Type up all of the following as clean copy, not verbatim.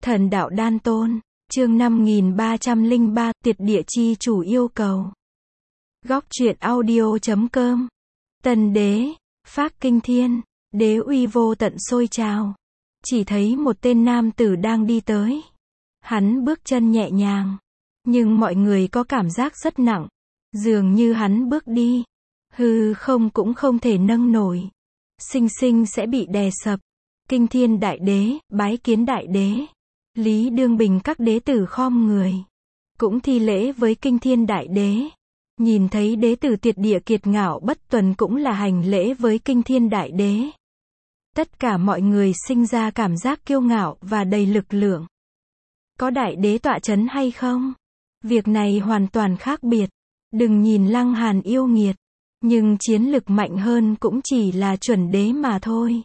Thần đạo đan tôn, chương 5303, Tiệt địa chi chủ yêu cầu. Góc truyện audio.com. Tần đế, phác kinh thiên, đế uy vô tận sôi trào. Chỉ thấy một tên nam tử đang đi tới. Hắn bước chân nhẹ nhàng, nhưng mọi người có cảm giác rất nặng. Dường như hắn bước đi, hư không cũng không thể nâng nổi. Sinh sinh sẽ bị đè sập. Kinh thiên đại đế, bái kiến đại đế. Lý Đương Bình các đế tử khom người, cũng thi lễ với kinh thiên đại đế. Nhìn thấy đế tử Tiệt địa kiệt ngạo bất tuần cũng là hành lễ với kinh thiên đại đế. Tất cả mọi người sinh ra cảm giác kiêu ngạo và đầy lực lượng. Có đại đế tọa chấn hay không? Việc này hoàn toàn khác biệt. Đừng nhìn Lăng Hàn yêu nghiệt, nhưng chiến lực mạnh hơn cũng chỉ là chuẩn đế mà thôi.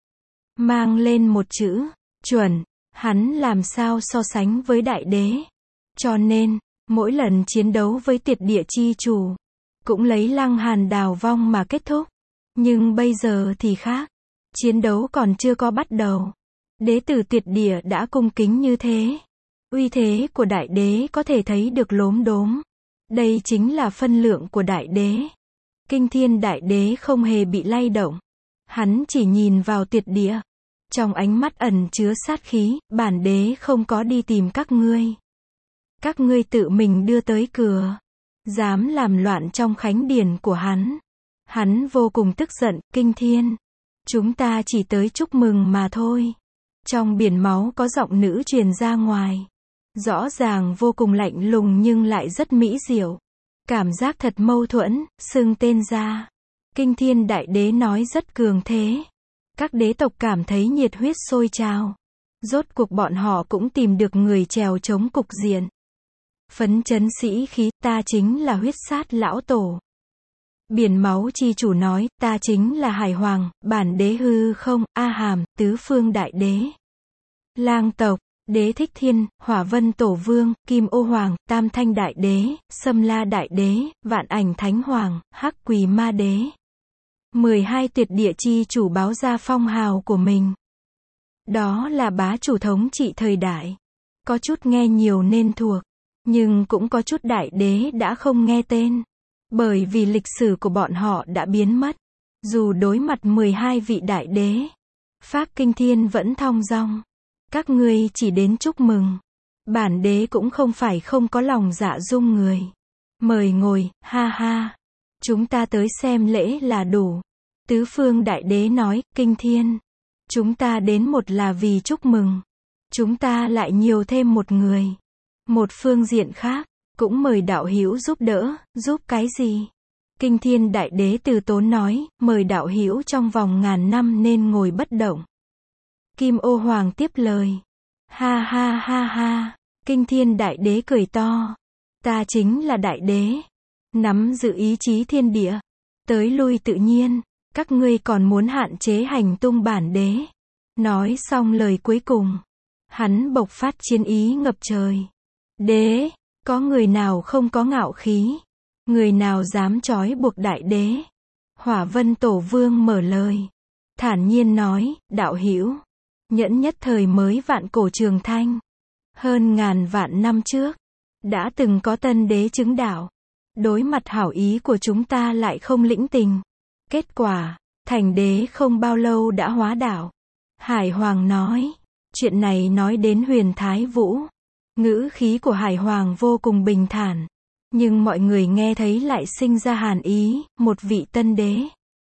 Mang lên một chữ, chuẩn. Hắn làm sao so sánh với đại đế. Cho nên, mỗi lần chiến đấu với Tiệt địa chi chủ, cũng lấy Lăng Hàn đào vong mà kết thúc. Nhưng bây giờ thì khác. Chiến đấu còn chưa có bắt đầu. Đế tử Tiệt địa đã cung kính như thế. Uy thế của đại đế có thể thấy được lốm đốm. Đây chính là phân lượng của đại đế. Kinh thiên đại đế không hề bị lay động. Hắn chỉ nhìn vào Tiệt địa. Trong ánh mắt ẩn chứa sát khí, bản đế không có đi tìm các ngươi. Các ngươi tự mình đưa tới cửa. Dám làm loạn trong khánh điển của hắn. Hắn vô cùng tức giận, kinh thiên. Chúng ta chỉ tới chúc mừng mà thôi. Trong biển máu có giọng nữ truyền ra ngoài. Rõ ràng vô cùng lạnh lùng nhưng lại rất mỹ diệu. Cảm giác thật mâu thuẫn, xưng tên ra. Kinh thiên đại đế nói rất cường thế. Các đế tộc cảm thấy nhiệt huyết sôi trào. Rốt cuộc bọn họ cũng tìm được người chèo chống cục diện. Phấn chấn sĩ khí, ta chính là huyết sát lão tổ. Biển máu chi chủ nói, ta chính là Hải Hoàng, bản đế hư không, A Hàm, tứ phương đại đế. Lang tộc, đế thích thiên, Hỏa vân tổ vương, Kim ô hoàng, Tam thanh đại đế, Sâm la đại đế, Vạn ảnh thánh hoàng, Hắc quỳ ma đế. 12 Tiệt địa chi chủ báo ra phong hào của mình. Đó là bá chủ thống trị thời đại. Có chút nghe nhiều nên thuộc, nhưng cũng có chút đại đế đã không nghe tên. Bởi vì lịch sử của bọn họ đã biến mất. Dù đối mặt 12 vị đại đế, phác kinh thiên vẫn thong dong. Các ngươi chỉ đến chúc mừng. Bản đế cũng không phải không có lòng dạ dung người. Mời ngồi, ha ha. Chúng ta tới xem lễ là đủ. Tứ phương đại đế nói, kinh thiên. Chúng ta đến một là vì chúc mừng. Chúng ta lại nhiều thêm một người. Một phương diện khác, cũng mời đạo hữu giúp đỡ, giúp cái gì? Kinh thiên đại đế từ tốn nói, mời đạo hữu trong vòng ngàn năm nên ngồi bất động. Kim ô hoàng tiếp lời. Ha ha ha ha. Kinh thiên đại đế cười to. Ta chính là đại đế. Nắm giữ ý chí thiên địa. Tới lui tự nhiên. Các ngươi còn muốn hạn chế hành tung bản đế. Nói xong lời cuối cùng. Hắn bộc phát chiến ý ngập trời. Đế, có người nào không có ngạo khí? Người nào dám trói buộc đại đế? Hỏa vân tổ vương mở lời. Thản nhiên nói, đạo hữu. Nhẫn nhất thời mới vạn cổ Trường Thanh. Hơn ngàn vạn năm trước. Đã từng có tân đế chứng đạo. Đối mặt hảo ý của chúng ta lại không lĩnh tình. Kết quả, thành đế không bao lâu đã hóa đạo. Hải Hoàng nói. Chuyện này nói đến Huyền Thái Vũ. Ngữ khí của Hải Hoàng vô cùng bình thản. Nhưng mọi người nghe thấy lại sinh ra hàn ý, một vị tân đế.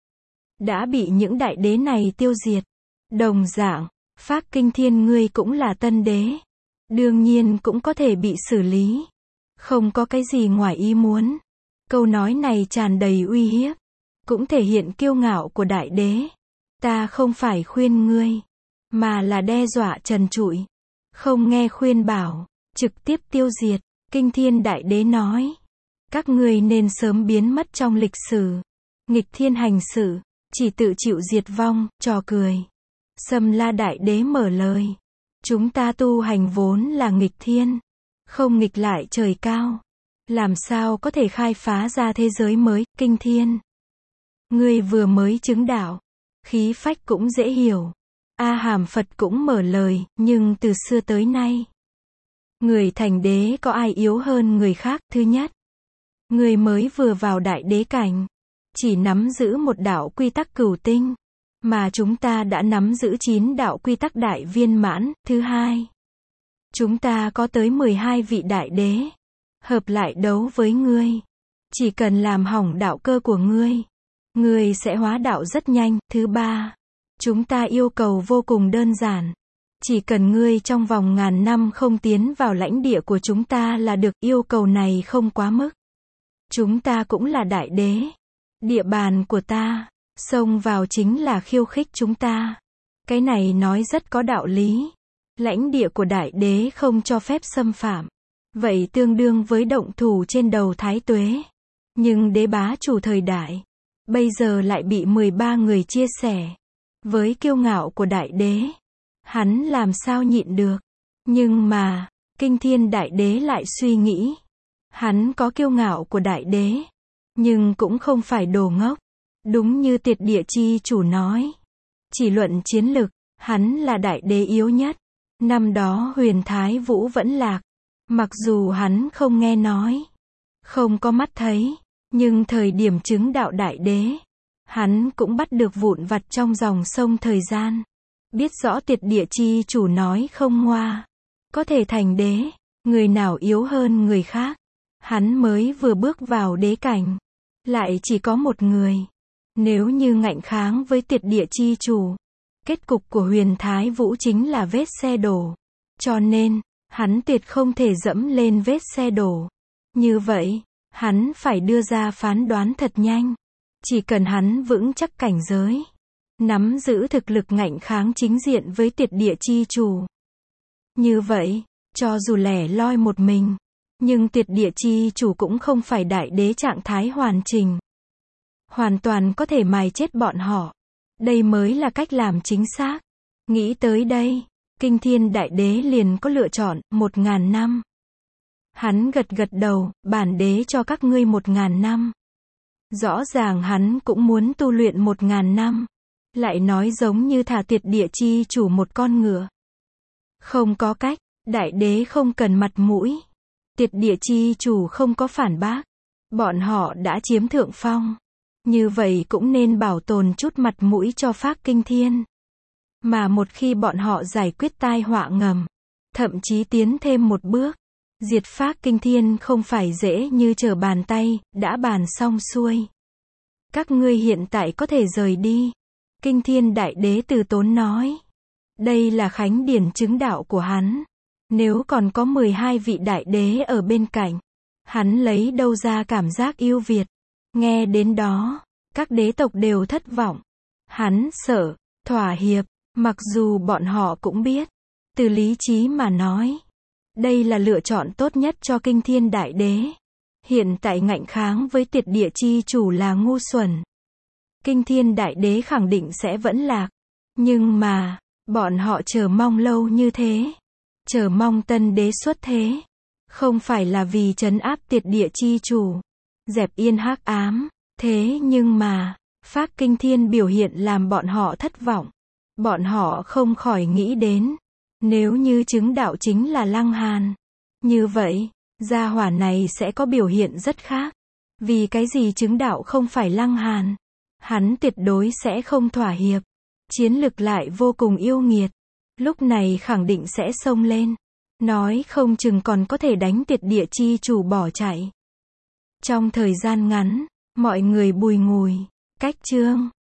Đã bị những đại đế này tiêu diệt. Đồng dạng, phác kinh thiên ngươi cũng là tân đế. Đương nhiên cũng có thể bị xử lý. Không có cái gì ngoài ý muốn. Câu nói này tràn đầy uy hiếp. Cũng thể hiện kiêu ngạo của đại đế. Ta không phải khuyên ngươi, mà là đe dọa trần trụi. Không nghe khuyên bảo, trực tiếp tiêu diệt. Kinh thiên đại đế nói. Các ngươi nên sớm biến mất trong lịch sử. Nghịch thiên hành sự, chỉ tự chịu diệt vong, trò cười. Sâm la đại đế mở lời. Chúng ta tu hành vốn là nghịch thiên. Không nghịch lại trời cao. Làm sao có thể khai phá ra thế giới mới, kinh thiên. Ngươi vừa mới chứng đạo. Khí phách cũng dễ hiểu. A Hàm Phật cũng mở lời, nhưng từ xưa tới nay, người thành đế có ai yếu hơn người khác? Thứ nhất, người mới vừa vào đại đế cảnh, chỉ nắm giữ một đạo quy tắc cửu tinh, mà chúng ta đã nắm giữ 9 đạo quy tắc đại viên mãn. Thứ hai, chúng ta có tới 12 vị đại đế, hợp lại đấu với ngươi. Chỉ cần làm hỏng đạo cơ của ngươi sẽ hóa đạo rất nhanh. Thứ ba, chúng ta yêu cầu vô cùng đơn giản. Chỉ cần ngươi trong vòng 1000 năm không tiến vào lãnh địa của chúng ta là được, yêu cầu này không quá mức. Chúng ta cũng là đại đế. Địa bàn của ta, xông vào chính là khiêu khích chúng ta. Cái này nói rất có đạo lý. Lãnh địa của đại đế không cho phép xâm phạm. Vậy tương đương với động thủ trên đầu Thái Tuế. Nhưng đế bá chủ thời đại, bây giờ lại bị 13 người chia sẻ. Với kiêu ngạo của đại đế, hắn làm sao nhịn được. Nhưng mà, Kinh Thiên Đại Đế lại suy nghĩ. Hắn có kiêu ngạo của đại đế, nhưng cũng không phải đồ ngốc. Đúng như Tiệt Địa Chi Chủ nói. Chỉ luận chiến lực, hắn là đại đế yếu nhất. Năm đó Huyền Thái Vũ vẫn lạc. Mặc dù hắn không nghe nói, không có mắt thấy, nhưng thời điểm chứng đạo đại đế, hắn cũng bắt được vụn vặt trong dòng sông thời gian. Biết rõ Tiệt Địa Chi Chủ nói không ngoa. Có thể thành đế, người nào yếu hơn người khác. Hắn mới vừa bước vào đế cảnh, lại chỉ có một người. Nếu như ngạnh kháng với Tiệt Địa Chi Chủ, kết cục của Huyền Thái Vũ chính là vết xe đổ. Cho nên, hắn tuyệt không thể dẫm lên vết xe đổ. Như vậy, hắn phải đưa ra phán đoán thật nhanh. Chỉ cần hắn vững chắc cảnh giới, nắm giữ thực lực ngạnh kháng chính diện với Tiệt Địa Chi Chủ. Như vậy, cho dù lẻ loi một mình, nhưng Tiệt Địa Chi Chủ cũng không phải đại đế trạng thái hoàn chỉnh. Hoàn toàn có thể mài chết bọn họ. Đây mới là cách làm chính xác. Nghĩ tới đây, Kinh Thiên Đại Đế liền có lựa chọn, 1000 năm. Hắn gật gật đầu, bản đế cho các ngươi 1000 năm. Rõ ràng hắn cũng muốn tu luyện 1000 năm. Lại nói giống như thả Tiệt Địa Chi Chủ một con ngựa. Không có cách, đại đế không cần mặt mũi. Tiệt Địa Chi Chủ không có phản bác. Bọn họ đã chiếm thượng phong. Như vậy cũng nên bảo tồn chút mặt mũi cho Phác Kinh Thiên. Mà một khi bọn họ giải quyết tai họa ngầm, thậm chí tiến thêm một bước, diệt Phác Kinh Thiên không phải dễ như trở bàn tay, đã bàn xong xuôi. Các ngươi hiện tại có thể rời đi. Kinh Thiên Đại Đế từ tốn nói. Đây là khánh điển chứng đạo của hắn. Nếu còn có 12 vị đại đế ở bên cạnh, hắn lấy đâu ra cảm giác yêu Việt. Nghe đến đó, các đế tộc đều thất vọng. Hắn sợ, thỏa hiệp, mặc dù bọn họ cũng biết. Từ lý trí mà nói, đây là lựa chọn tốt nhất cho Kinh Thiên Đại Đế. Hiện tại ngạnh kháng với Tiệt Địa Chi Chủ là ngu xuẩn. Kinh Thiên Đại Đế khẳng định sẽ vẫn lạc. Nhưng mà, bọn họ chờ mong lâu như thế. Chờ mong tân đế xuất thế. Không phải là vì trấn áp Tiệt Địa Chi Chủ, dẹp yên hắc ám. Thế nhưng mà, Phác Kinh Thiên biểu hiện làm bọn họ thất vọng. Bọn họ không khỏi nghĩ đến, nếu như chứng đạo chính là Lăng Hàn, như vậy, gia hỏa này sẽ có biểu hiện rất khác. Vì cái gì chứng đạo không phải Lăng Hàn? Hắn tuyệt đối sẽ không thỏa hiệp. Chiến lực lại vô cùng yêu nghiệt. Lúc này khẳng định sẽ xông lên. Nói không chừng còn có thể đánh Tiệt Địa Chi Chủ bỏ chạy. Trong thời gian ngắn, mọi người bùi ngùi. Cách chương